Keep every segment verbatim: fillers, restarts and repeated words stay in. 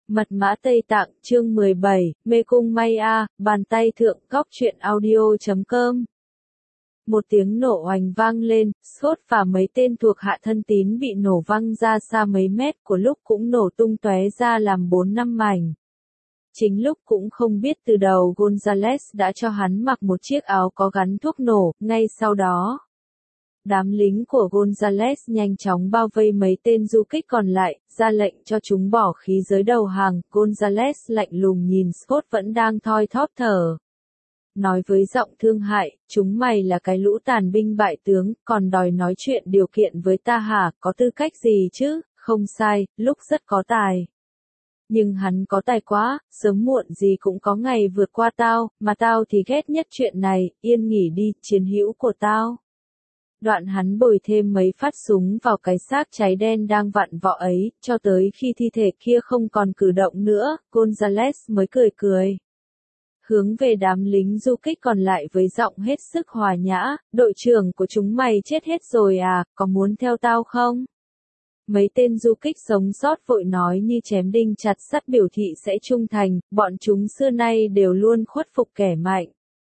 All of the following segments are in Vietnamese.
Mật mã Tây Tạng, chương mười bảy, Mê cung Maya, bàn tay thượng, góc truyện audio chấm com. Một tiếng nổ oành vang lên, Scott và mấy tên thuộc hạ thân tín bị nổ văng ra xa mấy mét, của lúc cũng nổ tung tóe ra làm bốn năm mảnh. Chính lúc cũng không biết từ đầu Gonzales đã cho hắn mặc một chiếc áo có gắn thuốc nổ, ngay sau đó. Đám lính của Gonzales nhanh chóng bao vây mấy tên du kích còn lại, ra lệnh cho chúng bỏ khí giới đầu hàng. Gonzales lạnh lùng nhìn Scott vẫn đang thoi thóp thở. Nói với giọng thương hại, chúng mày là cái lũ tàn binh bại tướng, còn đòi nói chuyện điều kiện với ta hả, có tư cách gì chứ, không sai, lúc rất có tài. Nhưng hắn có tài quá, sớm muộn gì cũng có ngày vượt qua tao, mà tao thì ghét nhất chuyện này, yên nghỉ đi, chiến hữu của tao. Đoạn hắn bồi thêm mấy phát súng vào cái xác cháy đen đang vặn vọ ấy, cho tới khi thi thể kia không còn cử động nữa, Gonzales mới cười cười. Hướng về đám lính du kích còn lại với giọng hết sức hòa nhã, đội trưởng của chúng mày chết hết rồi à, có muốn theo tao không? Mấy tên du kích sống sót vội nói như chém đinh chặt sắt biểu thị sẽ trung thành, bọn chúng xưa nay đều luôn khuất phục kẻ mạnh.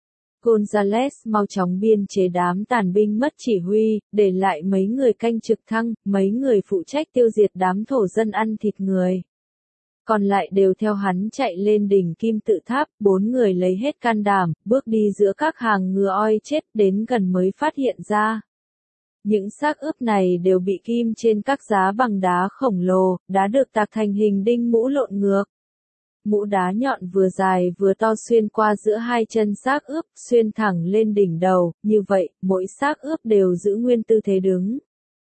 Gonzales mau chóng biên chế đám tàn binh mất chỉ huy, để lại mấy người canh trực thăng, mấy người phụ trách tiêu diệt đám thổ dân ăn thịt người. Còn lại đều theo hắn chạy lên đỉnh kim tự tháp, bốn người lấy hết can đảm, bước đi giữa các hàng ngựa oi chết, đến gần mới phát hiện ra. Những xác ướp này đều bị kim trên các giá bằng đá khổng lồ, đá được tạc thành hình đinh mũ lộn ngược. Mũ đá nhọn vừa dài vừa to xuyên qua giữa hai chân xác ướp, xuyên thẳng lên đỉnh đầu, như vậy, mỗi xác ướp đều giữ nguyên tư thế đứng.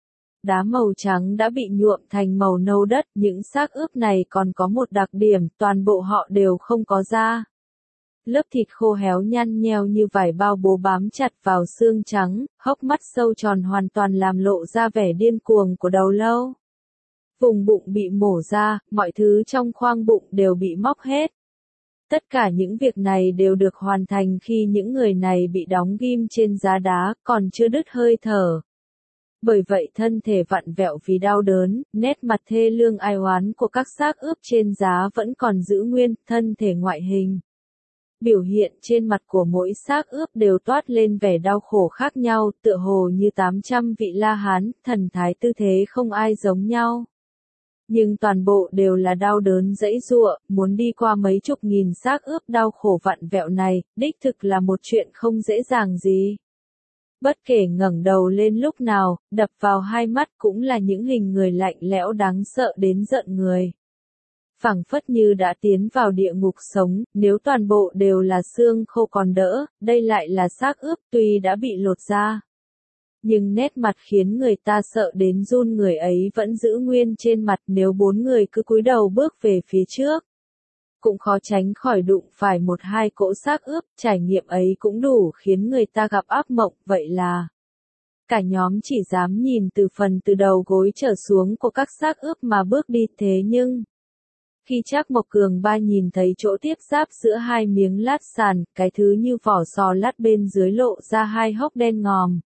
Đá màu trắng đã bị nhuộm thành màu nâu đất, những xác ướp này còn có một đặc điểm, toàn bộ họ đều không có da. Lớp thịt khô héo nhăn nheo như vải bao bố bám chặt vào xương trắng, hốc mắt sâu tròn hoàn toàn làm lộ ra vẻ điên cuồng của đầu lâu. Vùng bụng bị mổ ra, mọi thứ trong khoang bụng đều bị móc hết. Tất cả những việc này đều được hoàn thành khi những người này bị đóng ghim trên giá đá, còn chưa đứt hơi thở. Bởi vậy thân thể vặn vẹo vì đau đớn, nét mặt thê lương ai oán của các xác ướp trên giá vẫn còn giữ nguyên, thân thể ngoại hình. Biểu hiện trên mặt của mỗi xác ướp đều toát lên vẻ đau khổ khác nhau, tựa hồ như tám trăm vị La Hán, thần thái tư thế không ai giống nhau. Nhưng toàn bộ đều là đau đớn dãy giụa, muốn đi qua mấy chục nghìn xác ướp đau khổ vặn vẹo này, đích thực là một chuyện không dễ dàng gì. Bất kể ngẩng đầu lên lúc nào, đập vào hai mắt cũng là những hình người lạnh lẽo đáng sợ đến giận người. Phảng phất như đã tiến vào địa ngục sống, nếu toàn bộ đều là xương khô còn đỡ, đây lại là xác ướp tuy đã bị lột da. Nhưng nét mặt khiến người ta sợ đến run người ấy vẫn giữ nguyên trên mặt nếu bốn người cứ cúi đầu bước về phía trước. Cũng khó tránh khỏi đụng phải một hai cỗ xác ướp, trải nghiệm ấy cũng đủ khiến người ta gặp ác mộng, vậy là cả nhóm chỉ dám nhìn từ phần từ đầu gối trở xuống của các xác ướp mà bước đi thế nhưng khi Trác Mộc Cường Ba nhìn thấy chỗ tiếp giáp giữa hai miếng lát sàn, cái thứ như vỏ sò lát bên dưới lộ ra hai hốc đen ngòm.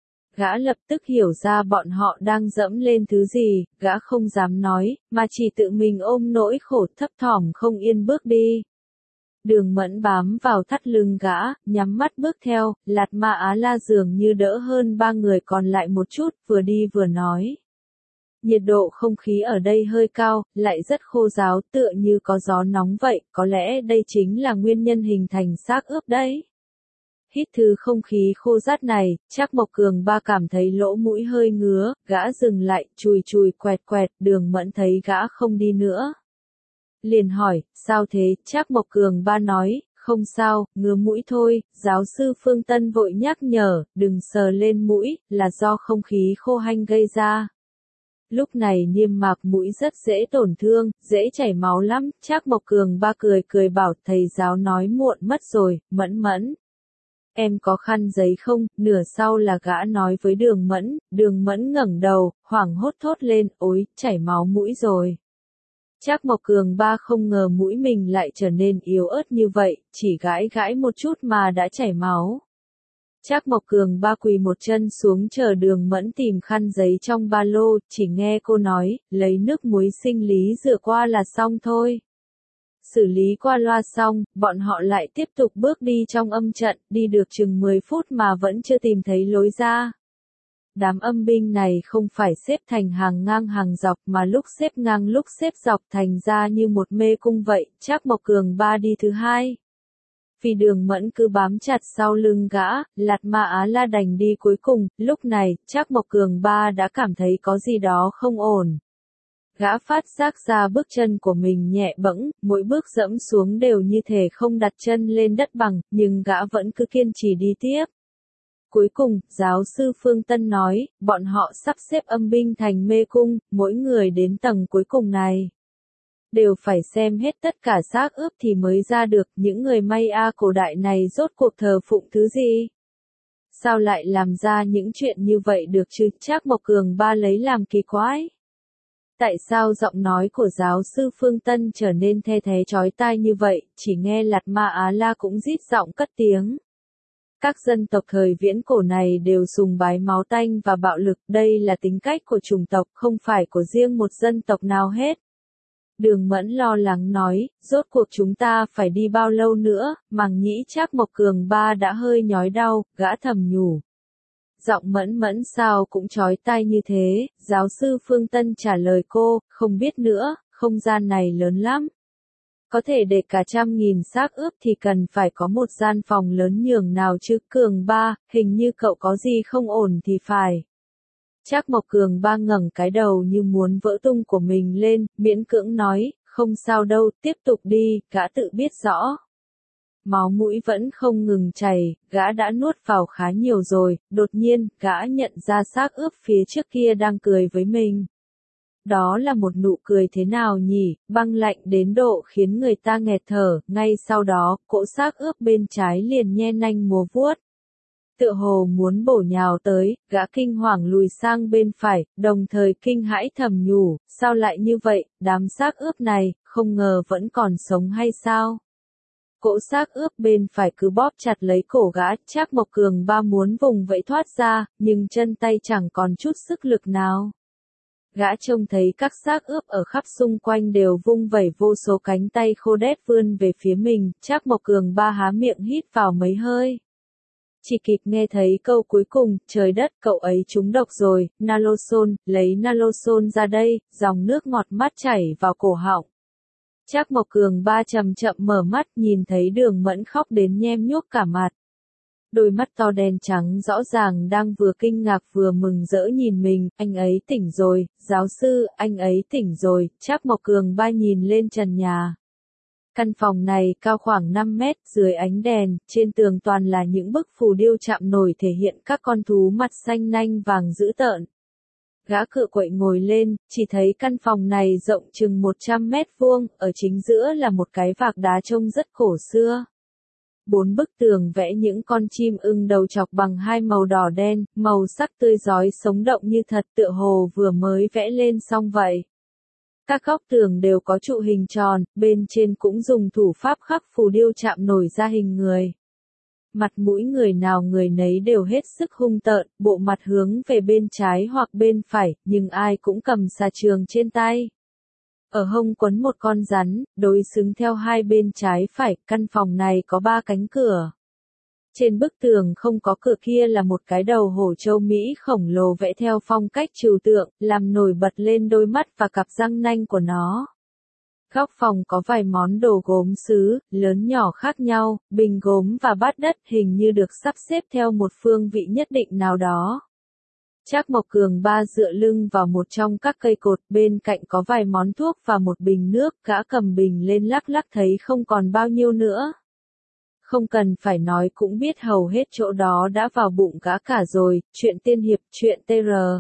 Gã lập tức hiểu ra bọn họ đang dẫm lên thứ gì, gã không dám nói, mà chỉ tự mình ôm nỗi khổ thấp thỏm không yên bước đi. Đường Mẫn bám vào thắt lưng gã, nhắm mắt bước theo, Lạt Ma Á La dường như đỡ hơn ba người còn lại một chút, vừa đi vừa nói. Nhiệt độ không khí ở đây hơi cao, lại rất khô ráo tựa như có gió nóng vậy, có lẽ đây chính là nguyên nhân hình thành xác ướp đấy. Hít thứ không khí khô rát này, Trác Mộc Cường Ba cảm thấy lỗ mũi hơi ngứa, gã dừng lại, chùi chùi quẹt quẹt, Đường Mẫn thấy gã không đi nữa. Liền hỏi, sao thế, Trác Mộc Cường Ba nói, không sao, ngứa mũi thôi, giáo sư Phương Tân vội nhắc nhở, đừng sờ lên mũi, là do không khí khô hanh gây ra. Lúc này niêm mạc mũi rất dễ tổn thương, dễ chảy máu lắm, Trác Mộc Cường Ba cười cười bảo thầy giáo nói muộn mất rồi, Mẫn Mẫn. Em có khăn giấy không? Nửa sau là gã nói với Đường Mẫn, Đường Mẫn ngẩng đầu, hoảng hốt thốt lên, ôi, chảy máu mũi rồi. Trác Mộc Cường Ba không ngờ mũi mình lại trở nên yếu ớt như vậy, chỉ gãi gãi một chút mà đã chảy máu. Trác Mộc Cường Ba quỳ một chân xuống chờ Đường Mẫn tìm khăn giấy trong ba lô, chỉ nghe cô nói, lấy nước muối sinh lý rửa qua là xong thôi. xử lý qua loa xong, bọn họ lại tiếp tục bước đi trong âm trận, đi được chừng mười phút mà vẫn chưa tìm thấy lối ra. Đám âm binh này không phải xếp thành hàng ngang hàng dọc mà lúc xếp ngang lúc xếp dọc thành ra như một mê cung vậy, Trác Mộc Cường ba đi thứ hai. Vì Đường Mẫn cứ bám chặt sau lưng gã, Lạt Ma Á La đành đi cuối cùng, lúc này, Trác Mộc Cường ba đã cảm thấy có gì đó không ổn. Gã phát giác ra bước chân của mình nhẹ bẫng, mỗi bước dẫm xuống đều như thể không đặt chân lên đất bằng, nhưng gã vẫn cứ kiên trì đi tiếp. Cuối cùng, giáo sư Phương Tân nói, bọn họ sắp xếp âm binh thành mê cung, mỗi người đến tầng cuối cùng này đều phải xem hết tất cả xác ướp thì mới ra được, những người Maya cổ đại này rốt cuộc thờ phụng thứ gì? Sao lại làm ra những chuyện như vậy được chứ? Trác Mộc Cường ba lấy làm kỳ quái. Tại sao giọng nói của giáo sư Phương Tân trở nên the thé chói tai như vậy, chỉ nghe Lạt Ma Á La cũng rít giọng cất tiếng. Các dân tộc thời viễn cổ này đều sùng bái máu tanh và bạo lực, đây là tính cách của chủng tộc, không phải của riêng một dân tộc nào hết. Đường Mẫn lo lắng nói, rốt cuộc chúng ta phải đi bao lâu nữa, màng nhĩ Trác Mộc Cường ba đã hơi nhói đau, gã thầm nhủ. Giọng Mẫn Mẫn sao cũng chói tai như thế, giáo sư Phương Tân trả lời cô, không biết nữa, không gian này lớn lắm. Có thể để cả trăm nghìn xác ướp thì cần phải có một gian phòng lớn nhường nào chứ. Cường ba, hình như cậu có gì không ổn thì phải. Trác Mộc Cường ba ngẩng cái đầu như muốn vỡ tung của mình lên, miễn cưỡng nói, không sao đâu, tiếp tục đi, gã tự biết rõ. Máu mũi vẫn không ngừng chảy, gã đã nuốt vào khá nhiều rồi, đột nhiên, gã nhận ra xác ướp phía trước kia đang cười với mình. Đó là một nụ cười thế nào nhỉ, băng lạnh đến độ khiến người ta nghẹt thở, ngay sau đó, cỗ xác ướp bên trái liền nhe nanh múa vuốt. Tựa hồ muốn bổ nhào tới, gã kinh hoàng lùi sang bên phải, đồng thời kinh hãi thầm nhủ, sao lại như vậy, đám xác ướp này, không ngờ vẫn còn sống hay sao? Cỗ xác ướp bên phải cứ bóp chặt lấy cổ gã, Trác Mộc Cường ba muốn vùng vẫy thoát ra, nhưng chân tay chẳng còn chút sức lực nào. Gã trông thấy các xác ướp ở khắp xung quanh đều vung vẩy vô số cánh tay khô đét vươn về phía mình, Trác Mộc Cường ba há miệng hít vào mấy hơi. Chỉ kịp nghe thấy câu cuối cùng, trời đất, cậu ấy trúng độc rồi, Naloxone, lấy Naloxone ra đây, dòng nước ngọt mắt chảy vào cổ họng. Trác Mộc Cường ba chậm chậm mở mắt, nhìn thấy Đường Mẫn khóc đến nhem nhuốc cả mặt. Đôi mắt to đen trắng rõ ràng đang vừa kinh ngạc vừa mừng rỡ nhìn mình, anh ấy tỉnh rồi, giáo sư, anh ấy tỉnh rồi, Trác Mộc Cường ba nhìn lên trần nhà. Căn phòng này cao khoảng năm mét, dưới ánh đèn, trên tường toàn là những bức phù điêu chạm nổi thể hiện các con thú mặt xanh nanh vàng dữ tợn. Gã cựa quậy ngồi lên, chỉ thấy căn phòng này rộng chừng một trăm mét vuông, ở chính giữa là một cái vạc đá trông rất cổ xưa. Bốn bức tường vẽ những con chim ưng đầu chọc bằng hai màu đỏ đen, màu sắc tươi rói sống động như thật, tựa hồ vừa mới vẽ lên xong vậy. Các góc tường đều có trụ hình tròn, bên trên cũng dùng thủ pháp khắc phù điêu chạm nổi ra hình người. Mặt mũi người nào người nấy đều hết sức hung tợn, bộ mặt hướng về bên trái hoặc bên phải, nhưng ai cũng cầm xà trường trên tay. Ở hông quấn một con rắn, đối xứng theo hai bên trái phải, căn phòng này có ba cánh cửa. Trên bức tường không có cửa kia là một cái đầu hổ châu Mỹ khổng lồ vẽ theo phong cách trừu tượng, làm nổi bật lên đôi mắt và cặp răng nanh của nó. Góc phòng có vài món đồ gốm sứ, lớn nhỏ khác nhau, bình gốm và bát đất hình như được sắp xếp theo một phương vị nhất định nào đó. Trác Mộc Cường ba dựa lưng vào một trong các cây cột, bên cạnh có vài món thuốc và một bình nước, gã cầm bình lên lắc lắc thấy không còn bao nhiêu nữa. Không cần phải nói cũng biết hầu hết chỗ đó đã vào bụng gã cả rồi, chuyện tiên hiệp, chuyện tê rờ.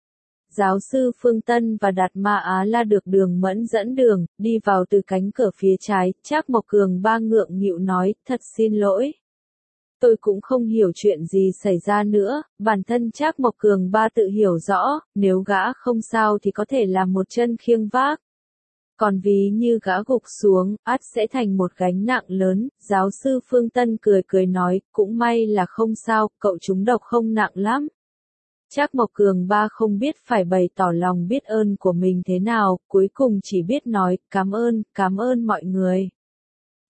Giáo sư Phương Tân và Đạt Ma Á La được Đường Mẫn dẫn đường, đi vào từ cánh cửa phía trái, Trác Mộc Cường ba ngượng nghịu nói, thật xin lỗi. Tôi cũng không hiểu chuyện gì xảy ra nữa, bản thân Trác Mộc Cường ba tự hiểu rõ, nếu gã không sao thì có thể làm một chân khiêng vác. Còn ví như gã gục xuống, ắt sẽ thành một gánh nặng lớn, giáo sư Phương Tân cười cười nói, cũng may là không sao, cậu trúng độc không nặng lắm. Trác Mộc Cường ba không biết phải bày tỏ lòng biết ơn của mình thế nào, cuối cùng chỉ biết nói, cảm ơn, cảm ơn mọi người.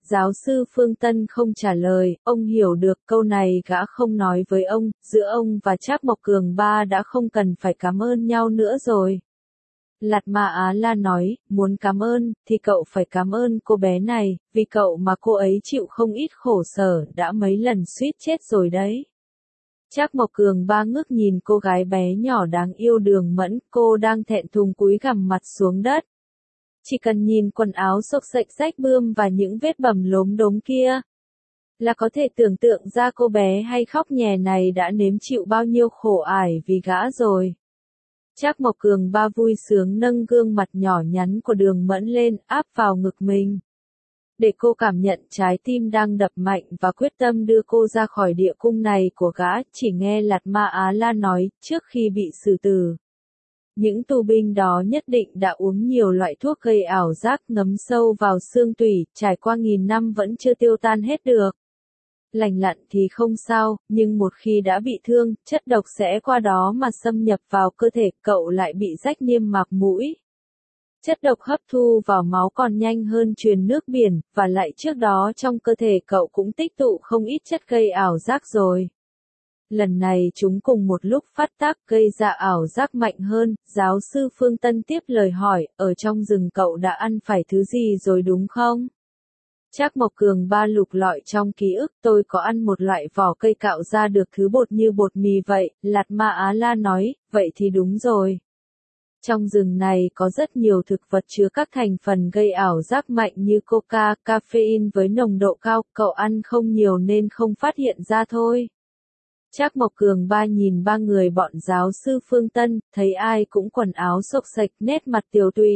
giáo sư Phương Tân không trả lời, ông hiểu được câu này gã không nói với ông, giữa ông và Trác Mộc Cường ba đã không cần phải cảm ơn nhau nữa rồi. Lạt Ma Á La nói, muốn cảm ơn, thì cậu phải cảm ơn cô bé này, vì cậu mà cô ấy chịu không ít khổ sở, đã mấy lần suýt chết rồi đấy. Trác Mộc Cường ba ngước nhìn cô gái bé nhỏ đáng yêu Đường Mẫn, cô đang thẹn thùng cúi gằm mặt xuống đất. Chỉ cần nhìn quần áo xộc xệch rách bươm và những vết bầm lốm đốm kia, là có thể tưởng tượng ra cô bé hay khóc nhè này đã nếm chịu bao nhiêu khổ ải vì gã rồi. Trác Mộc Cường ba vui sướng nâng gương mặt nhỏ nhắn của Đường Mẫn lên, áp vào ngực mình. Để cô cảm nhận trái tim đang đập mạnh và quyết tâm đưa cô ra khỏi địa cung này của gã, chỉ nghe Lạt Ma Á La nói, trước khi bị xử tử. Những tù binh đó nhất định đã uống nhiều loại thuốc gây ảo giác ngấm sâu vào xương tủy, trải qua nghìn năm vẫn chưa tiêu tan hết được. Lành lặn thì không sao, nhưng một khi đã bị thương, chất độc sẽ qua đó mà xâm nhập vào cơ thể, cậu lại bị rách niêm mạc mũi. Chất độc hấp thu vào máu còn nhanh hơn truyền nước biển, và lại trước đó trong cơ thể cậu cũng tích tụ không ít chất gây ảo giác rồi. Lần này chúng cùng một lúc phát tác gây ra ảo giác mạnh hơn, giáo sư Phương Tân tiếp lời hỏi, ở trong rừng cậu đã ăn phải thứ gì rồi đúng không? Trác Mộc Cường ba lục lọi trong ký ức, tôi có ăn một loại vỏ cây cạo ra được thứ bột như bột mì vậy, Lạt Ma Á La nói, vậy thì đúng rồi. Trong rừng này có rất nhiều thực vật chứa các thành phần gây ảo giác mạnh như coca, caffeine với nồng độ cao, cậu ăn không nhiều nên không phát hiện ra thôi. Trác Mộc Cường ba nhìn ba người bọn giáo sư Phương Tân, thấy ai cũng quần áo xộc xệch, nét mặt tiều tụy.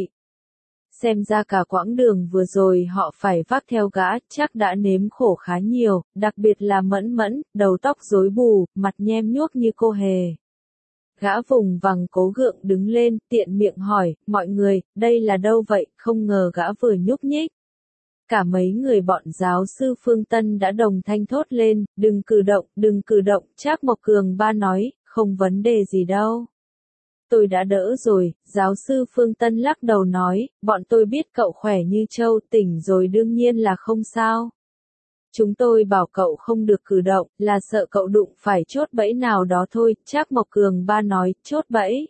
Xem ra cả quãng đường vừa rồi họ phải vác theo gã, chắc đã nếm khổ khá nhiều, đặc biệt là Mẫn Mẫn, đầu tóc rối bù, mặt nhem nhuốc như cô hề. Gã vùng vằng cố gượng đứng lên, tiện miệng hỏi, mọi người, đây là đâu vậy, không ngờ gã vừa nhúc nhích. Cả mấy người bọn giáo sư Phương Tân đã đồng thanh thốt lên, đừng cử động, đừng cử động, Trác Mộc Cường ba nói, không vấn đề gì đâu. Tôi đã đỡ rồi, giáo sư Phương Tân lắc đầu nói, bọn tôi biết cậu khỏe như trâu, tỉnh rồi đương nhiên là không sao. Chúng tôi bảo cậu không được cử động, là sợ cậu đụng phải chốt bẫy nào đó thôi, Trác Mộc Cường ba nói, chốt bẫy.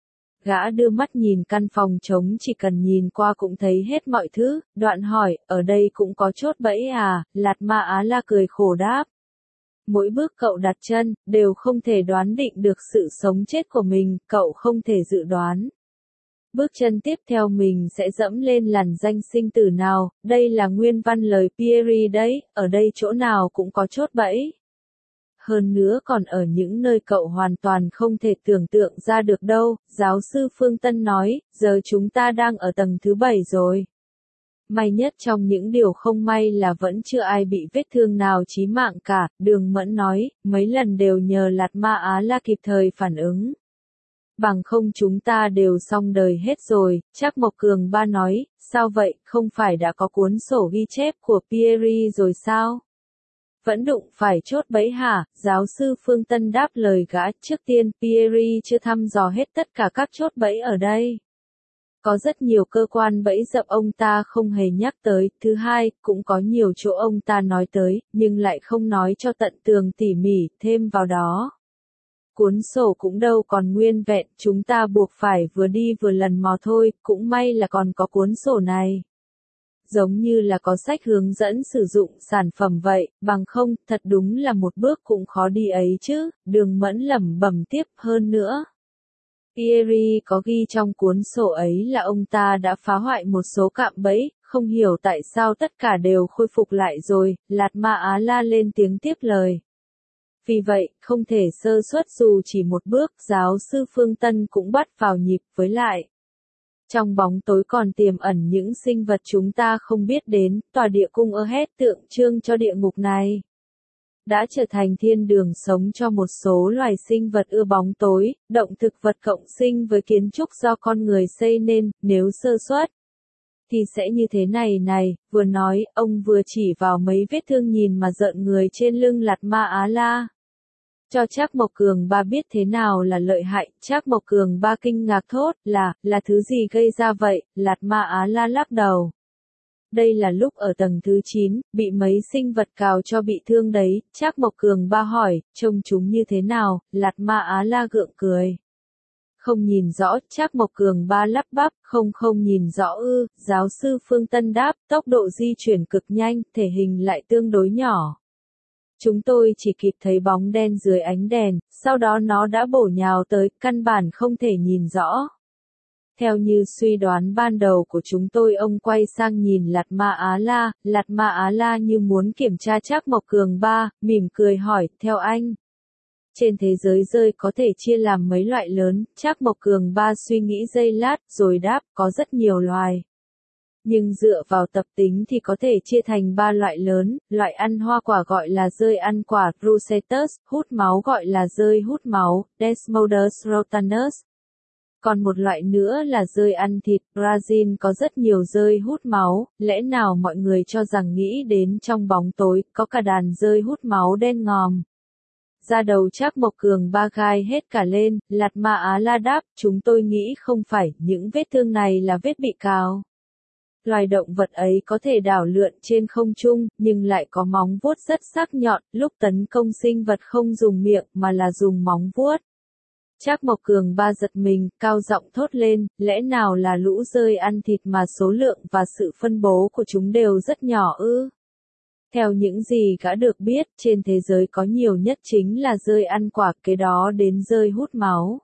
Gã đưa mắt nhìn căn phòng trống, chỉ cần nhìn qua cũng thấy hết mọi thứ, đoạn hỏi, ở đây cũng có chốt bẫy à, Lạt Ma Á La cười khổ đáp. Mỗi bước cậu đặt chân, đều không thể đoán định được sự sống chết của mình, cậu không thể dự đoán. Bước chân tiếp theo mình sẽ dẫm lên làn danh sinh tử nào, đây là nguyên văn lời Pierre đấy, ở đây chỗ nào cũng có chốt bẫy. Hơn nữa còn ở những nơi cậu hoàn toàn không thể tưởng tượng ra được đâu, giáo sư Phương Tân nói, giờ chúng ta đang ở tầng thứ bảy rồi. May nhất trong những điều không may là vẫn chưa ai bị vết thương nào chí mạng cả, Đường Mẫn nói, mấy lần đều nhờ Lạt Ma Á La kịp thời phản ứng. Bằng không chúng ta đều xong đời hết rồi, Trác Mộc Cường ba nói, sao vậy, không phải đã có cuốn sổ ghi chép của Pierre rồi sao? Vẫn đụng phải chốt bẫy hả? Giáo sư Phương Tân đáp lời gã, trước tiên Pierre chưa thăm dò hết tất cả các chốt bẫy ở đây. Có rất nhiều cơ quan bẫy dập ông ta không hề nhắc tới, thứ hai, cũng có nhiều chỗ ông ta nói tới, nhưng lại không nói cho tận tường tỉ mỉ, thêm vào đó. Cuốn sổ cũng đâu còn nguyên vẹn, chúng ta buộc phải vừa đi vừa lần mò thôi, cũng may là còn có cuốn sổ này. Giống như là có sách hướng dẫn sử dụng sản phẩm vậy, bằng không, thật đúng là một bước cũng khó đi ấy chứ, Đường Mẫn lẩm bẩm tiếp hơn nữa. Pierre có ghi trong cuốn sổ ấy là ông ta đã phá hoại một số cạm bẫy, không hiểu tại sao tất cả đều khôi phục lại rồi, Lạt Ma Á La lên tiếng tiếp lời. Vì vậy, không thể sơ suất dù chỉ một bước, giáo sư Phương Tân cũng bắt vào nhịp với lại. Trong bóng tối còn tiềm ẩn những sinh vật chúng ta không biết đến, tòa địa cung Ahed tượng trưng cho địa ngục này. Đã trở thành thiên đường sống cho một số loài sinh vật ưa bóng tối, động thực vật cộng sinh với kiến trúc do con người xây nên, nếu sơ suất. Thì sẽ như thế này này, vừa nói, ông vừa chỉ vào mấy vết thương nhìn mà rợn người trên lưng Lạt Ma Á La. Cho Trác Mộc Cường ba biết thế nào là lợi hại, Trác Mộc Cường ba kinh ngạc thốt, là, là thứ gì gây ra vậy, Lạt Ma Á La lắc đầu. Đây là lúc ở tầng thứ chín, bị mấy sinh vật cào cho bị thương đấy, Trác Mộc Cường Ba hỏi, trông chúng như thế nào, Lạt Ma Á La gượng cười. Không nhìn rõ, Trác Mộc Cường Ba lắp bắp, không không nhìn rõ ư, giáo sư Phương Tân đáp, tốc độ di chuyển cực nhanh, thể hình lại tương đối nhỏ. Chúng tôi chỉ kịp thấy bóng đen dưới ánh đèn, sau đó nó đã bổ nhào tới, căn bản không thể nhìn rõ. Theo như suy đoán ban đầu của chúng tôi, ông quay sang nhìn Lạt Ma Á La, Lạt Ma Á La như muốn kiểm tra Trác Mộc Cường Ba, mỉm cười hỏi, theo anh. Trên thế giới dơi có thể chia làm mấy loại lớn, Trác Mộc Cường Ba suy nghĩ giây lát, rồi đáp, có rất nhiều loài. Nhưng dựa vào tập tính thì có thể chia thành ba loại lớn, loại ăn hoa quả gọi là dơi ăn quả, Rossetus, hút máu gọi là dơi hút máu, Desmodus rotanus. Còn một loại nữa là dơi ăn thịt, Brazil có rất nhiều dơi hút máu, lẽ nào mọi người cho rằng nghĩ đến trong bóng tối, có cả đàn dơi hút máu đen ngòm. Da đầu Trác Mộc Cường Ba gai hết cả lên, Lạt Ma Á La đáp, chúng tôi nghĩ không phải, những vết thương này là vết bị cào. Loài động vật ấy có thể đảo lượn trên không trung, nhưng lại có móng vuốt rất sắc nhọn, lúc tấn công sinh vật không dùng miệng mà là dùng móng vuốt. Trác Mộc Cường Ba giật mình, cao giọng thốt lên, lẽ nào là lũ dơi ăn thịt mà số lượng và sự phân bố của chúng đều rất nhỏ ư? Theo những gì gã được biết, trên thế giới có nhiều nhất chính là dơi ăn quả, kế đó đến dơi hút máu.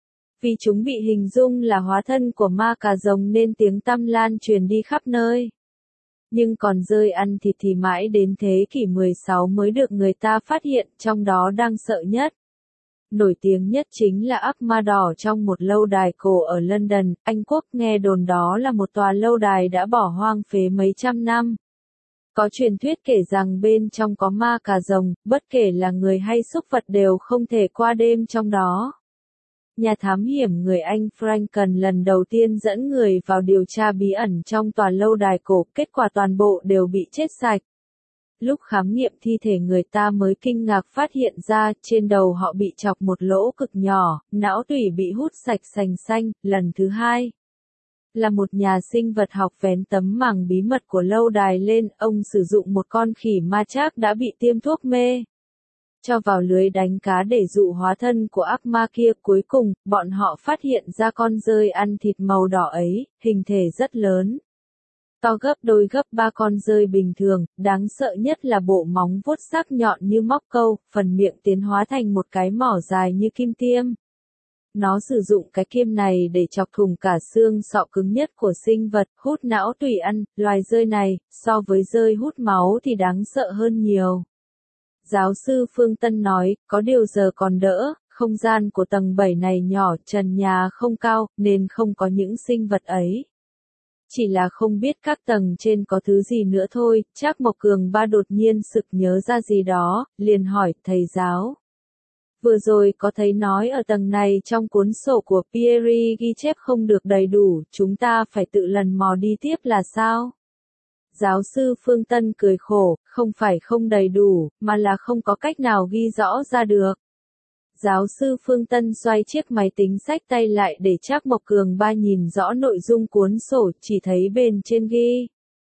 Vì chúng bị hình dung là hóa thân của ma cà rồng nên tiếng tăm lan truyền đi khắp nơi. Nhưng còn dơi ăn thịt thì mãi đến thế kỷ mười sáu mới được người ta phát hiện, trong đó đang sợ nhất. Nổi tiếng nhất chính là ác ma đỏ trong một lâu đài cổ ở London, Anh Quốc, nghe đồn đó là một tòa lâu đài đã bỏ hoang phế mấy trăm năm. Có truyền thuyết kể rằng bên trong có ma cà rồng, bất kể là người hay súc vật đều không thể qua đêm trong đó. Nhà thám hiểm người Anh Frank Cần lần đầu tiên dẫn người vào điều tra bí ẩn trong tòa lâu đài cổ, kết quả toàn bộ đều bị chết sạch. Lúc khám nghiệm thi thể người ta mới kinh ngạc phát hiện ra, trên đầu họ bị chọc một lỗ cực nhỏ, não tủy bị hút sạch sành xanh, lần thứ hai. Là một nhà sinh vật học vén tấm màng bí mật của lâu đài lên, ông sử dụng một con khỉ ma Trác đã bị tiêm thuốc mê. Cho vào lưới đánh cá để dụ hóa thân của ác ma kia, cuối cùng, bọn họ phát hiện ra con dơi ăn thịt màu đỏ ấy, hình thể rất lớn. To gấp đôi gấp ba con dơi bình thường, đáng sợ nhất là bộ móng vuốt sắc nhọn như móc câu, phần miệng tiến hóa thành một cái mỏ dài như kim tiêm. Nó sử dụng cái kim này để chọc thủng cả xương sọ cứng nhất của sinh vật, hút não tủy ăn, loài dơi này, so với dơi hút máu thì đáng sợ hơn nhiều. Giáo sư Phương Tân nói, có điều giờ còn đỡ, không gian của tầng bảy này nhỏ, trần nhà không cao, nên không có những sinh vật ấy. Chỉ là không biết các tầng trên có thứ gì nữa thôi, Trác Mộc Cường Ba đột nhiên sực nhớ ra gì đó, liền hỏi, thầy giáo. Vừa rồi có thấy nói ở tầng này trong cuốn sổ của Pierre ghi chép không được đầy đủ, chúng ta phải tự lần mò đi tiếp là sao? Giáo sư Phương Tân cười khổ, không phải không đầy đủ, mà là không có cách nào ghi rõ ra được. Giáo sư Phương Tân xoay chiếc máy tính xách tay lại để Trác Mộc Cường Ba nhìn rõ nội dung cuốn sổ, chỉ thấy bên trên ghi.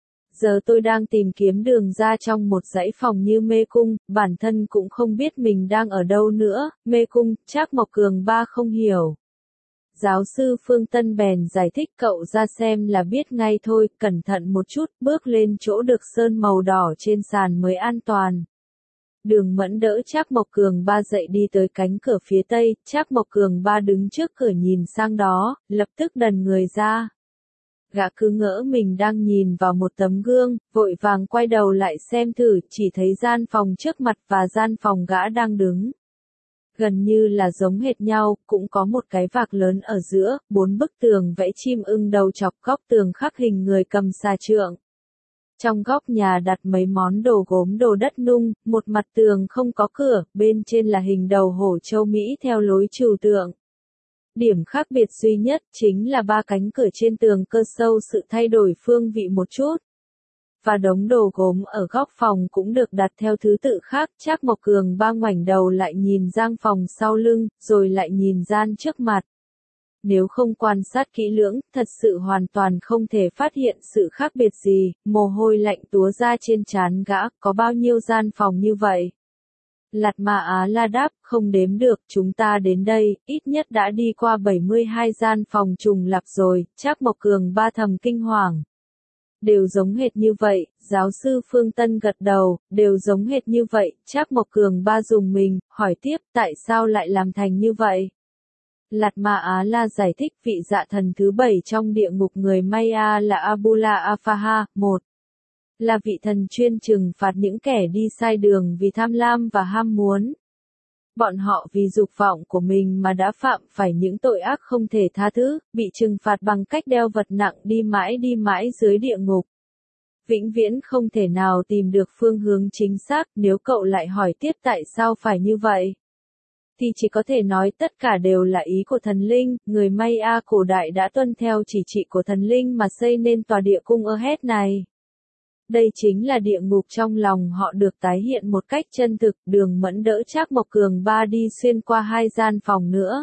Giờ tôi đang tìm kiếm đường ra trong một dãy phòng như mê cung, bản thân cũng không biết mình đang ở đâu nữa, mê cung, Trác Mộc Cường Ba không hiểu. Giáo sư Phương Tân bèn giải thích, cậu ra xem là biết ngay thôi, cẩn thận một chút, bước lên chỗ được sơn màu đỏ trên sàn mới an toàn. Đường Mẫn đỡ Trác Mộc Cường Ba dậy đi tới cánh cửa phía tây, Trác Mộc Cường Ba đứng trước cửa nhìn sang đó, lập tức đần người ra. Gã cứ ngỡ mình đang nhìn vào một tấm gương, vội vàng quay đầu lại xem thử, chỉ thấy gian phòng trước mặt và gian phòng gã đang đứng. Gần như là giống hệt nhau, cũng có một cái vạc lớn ở giữa, bốn bức tường vẽ chim ưng đầu chọc, góc tường khắc hình người cầm xà trượng. Trong góc nhà đặt mấy món đồ gốm đồ đất nung, một mặt tường không có cửa, bên trên là hình đầu hổ châu Mỹ theo lối trừu tượng. Điểm khác biệt duy nhất chính là ba cánh cửa trên tường cơ sâu sự thay đổi phương vị một chút. Và đống đồ gốm ở góc phòng cũng được đặt theo thứ tự khác. Trác Mộc Cường Ba ngoảnh đầu lại nhìn gian phòng sau lưng, rồi lại nhìn gian trước mặt. Nếu không quan sát kỹ lưỡng, thật sự hoàn toàn không thể phát hiện sự khác biệt gì, mồ hôi lạnh túa ra trên trán gã, có bao nhiêu gian phòng như vậy? Lạt Ma Á La đáp, không đếm được, chúng ta đến đây, ít nhất đã đi qua bảy mươi hai gian phòng trùng lặp rồi, Trác Mộc Cường ba thầm kinh hoàng. Đều giống hệt như vậy, giáo sư Phương Tân gật đầu, đều giống hệt như vậy, Trác Mộc Cường ba dùng mình, hỏi tiếp, tại sao lại làm thành như vậy? Lạt Ma Á La giải thích vị dạ thần thứ bảy trong địa ngục người Maya là Abula Afaha, một. Là vị thần chuyên trừng phạt những kẻ đi sai đường vì tham lam và ham muốn. Bọn họ vì dục vọng của mình mà đã phạm phải những tội ác không thể tha thứ, bị trừng phạt bằng cách đeo vật nặng đi mãi đi mãi dưới địa ngục. Vĩnh viễn không thể nào tìm được phương hướng chính xác, nếu cậu lại hỏi tiếp tại sao phải như vậy, thì chỉ có thể nói tất cả đều là ý của thần linh, người Maya cổ đại đã tuân theo chỉ trị của thần linh mà xây nên tòa địa cung Erhet này. Đây chính là địa ngục trong lòng họ được tái hiện một cách chân thực, Đường Mẫn đỡ Trác Mộc Cường ba đi xuyên qua hai gian phòng nữa.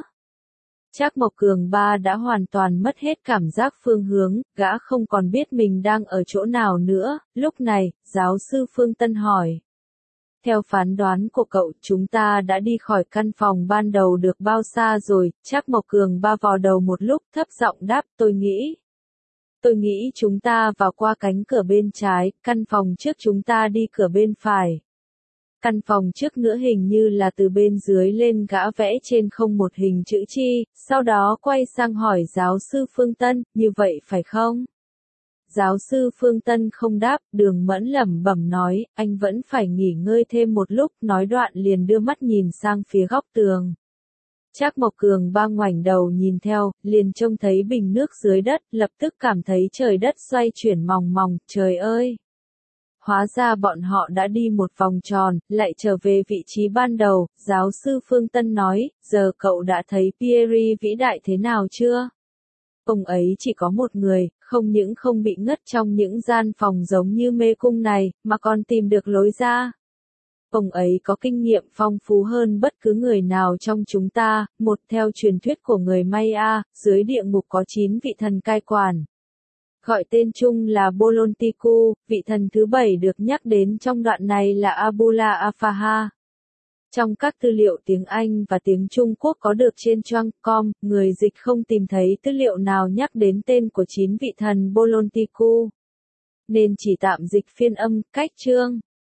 Trác Mộc Cường ba đã hoàn toàn mất hết cảm giác phương hướng, gã không còn biết mình đang ở chỗ nào nữa, lúc này, giáo sư Phương Tân hỏi. Theo phán đoán của cậu, chúng ta đã đi khỏi căn phòng ban đầu được bao xa rồi, Trác Mộc Cường ba vò đầu một lúc, thấp giọng đáp, tôi nghĩ. Tôi nghĩ chúng ta vào qua cánh cửa bên trái, căn phòng trước chúng ta đi cửa bên phải. Căn phòng trước nữa hình như là từ bên dưới lên, gã vẽ trên không một hình chữ chi, sau đó quay sang hỏi giáo sư Phương Tân, như vậy phải không? Giáo sư Phương Tân không đáp, Đường Mẫn lẩm bẩm nói, anh vẫn phải nghỉ ngơi thêm một lúc, nói đoạn liền đưa mắt nhìn sang phía góc tường. Trác Mộc Cường ba ngoảnh đầu nhìn theo, liền trông thấy bình nước dưới đất, lập tức cảm thấy trời đất xoay chuyển mòng mòng, trời ơi! Hóa ra bọn họ đã đi một vòng tròn, lại trở về vị trí ban đầu, giáo sư Phương Tân nói, giờ cậu đã thấy Pierre vĩ đại thế nào chưa? Ông ấy chỉ có một người, không những không bị ngất trong những gian phòng giống như mê cung này, mà còn tìm được lối ra. Ông ấy có kinh nghiệm phong phú hơn bất cứ người nào trong chúng ta, một theo truyền thuyết của người Maya, dưới địa ngục có chín vị thần cai quản. Gọi tên chung là Bolontiku, vị thần thứ bảy được nhắc đến trong đoạn này là Abula Afaha. Trong các tư liệu tiếng Anh và tiếng Trung Quốc có được trên trang chấm com, người dịch không tìm thấy tư liệu nào nhắc đến tên của chín vị thần Bolontiku. Nên chỉ tạm dịch phiên âm, cách chương.